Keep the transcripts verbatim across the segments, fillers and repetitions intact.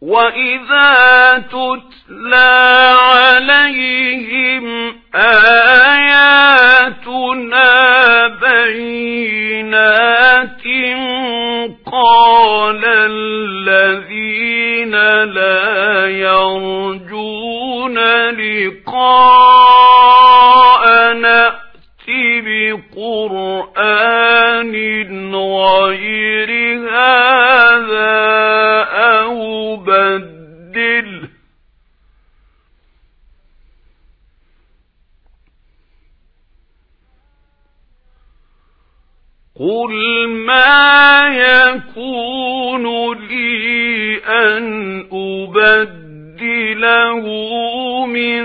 وَإِذَا تُتْلَى عَلَيْهِمْ آيَاتُنَا بَيِّنَاتٍ قَالَ الَّذِينَ لَا يَرْجُونَ لِقَاءَنَا ائْتِ بِقُرْآنٍ غَيْرِ هَذَا أَوْ بَدِّلْهُ قُلْ مَا يَكُونُ لِي أَنْ أُبَدِّلَهُ مِنْ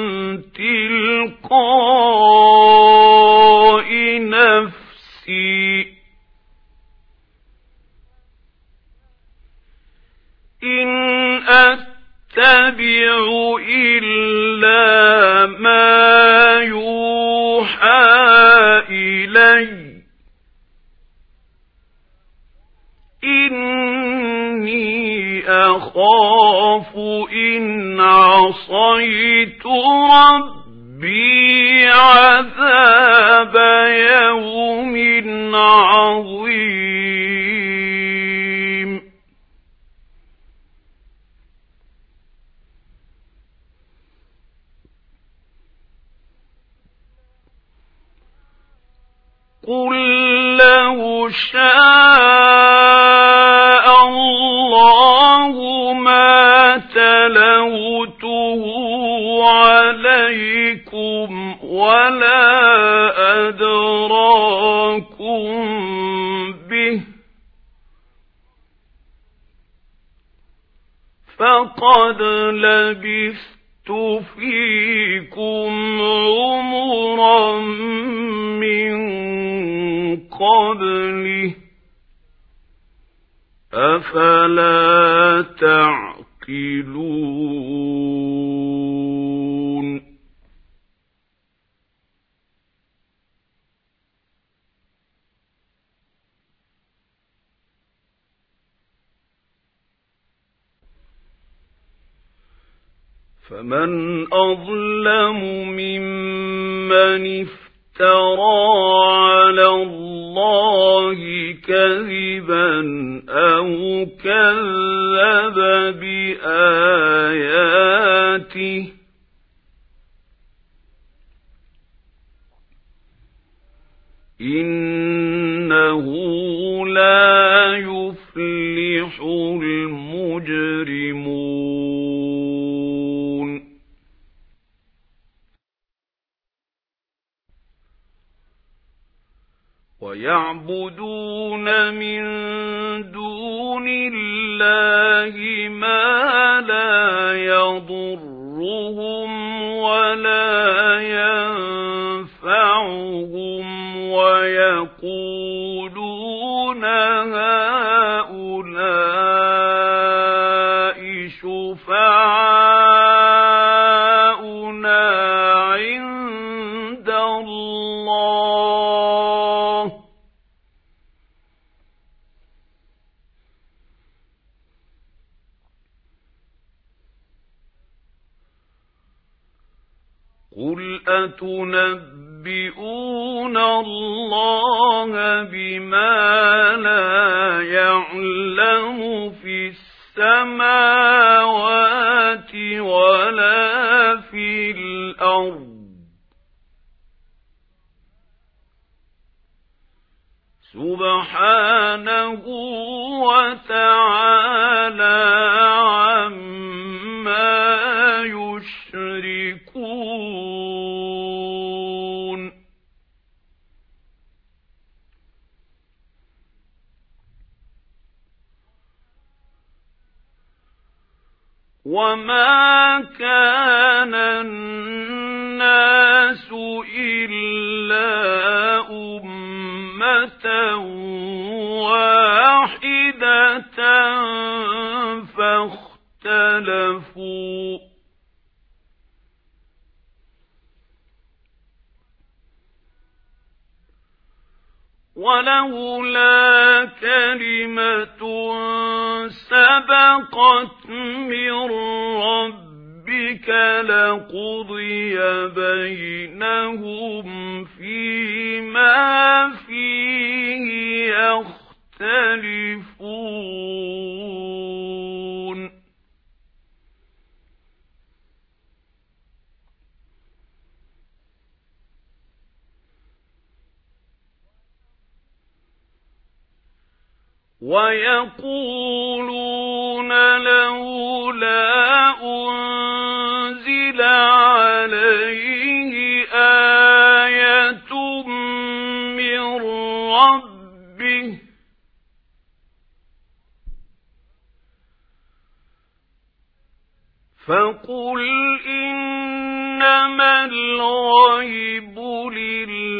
تِلْقَاءِ نَفْسِي إِنْ أَتَّبِعُ إِلَّا مَا يُوحَى إِلَيَّ إِنِّي أَخَافُ إِنْ عَصَيْتُ رَبِّي عَذَابَ يَوْمٍ عَظِيمٍ قُلْ لَوْ شَاءَ اللَّهُ مَا تَلَوْتُهُ عَلَيْكُمْ وَلَا أَدْرَاكُمْ بِهِ فَقَدْ لَبِثْتُ فِيكُمْ عُمُرًا مِّن قَبْلِهِ أَفَلَا تَعْقِلُونَ فَمَنْ أَظْلَمُ مِمَّنِ افْتَرَى عَلَى اللَّهِ كَذِبًا أَوْ كَذَّبَ بِآيَاتِهِ إِنَّهُ لَا يُفْلِحُ الْمُجْرِمُونَ وَيَعْبُدُونَ مِن دُونِ اللَّهِ مَا لَا يَضُرُّهُمْ وَلَا يَنفَعُهُمْ وَيَقُولُونَ هَؤُلَاءِ شُفَعَاؤُنَا عِندَ اللَّهِ قُلْ أَتُنَبِّئُونَ اللَّهَ بِمَا لَا يَعْلَمُ فِي السَّمَاوَاتِ وَلَا فِي الْأَرْضِ سُبْحَانَهُ وَتَعَالَى عَمَّا يُشْرِكُونَ وَمَا كَانَ النَّاسُ إِلَّا أُمَّةً وَاحِدَةً فَاخْتَلَفُوا ولولا كلمة سبقت من ربك لقضي بينهم فيما فيه يختلفون ويقولون لولا أنزل عليه آية من ربه فقل إنما الغيب لله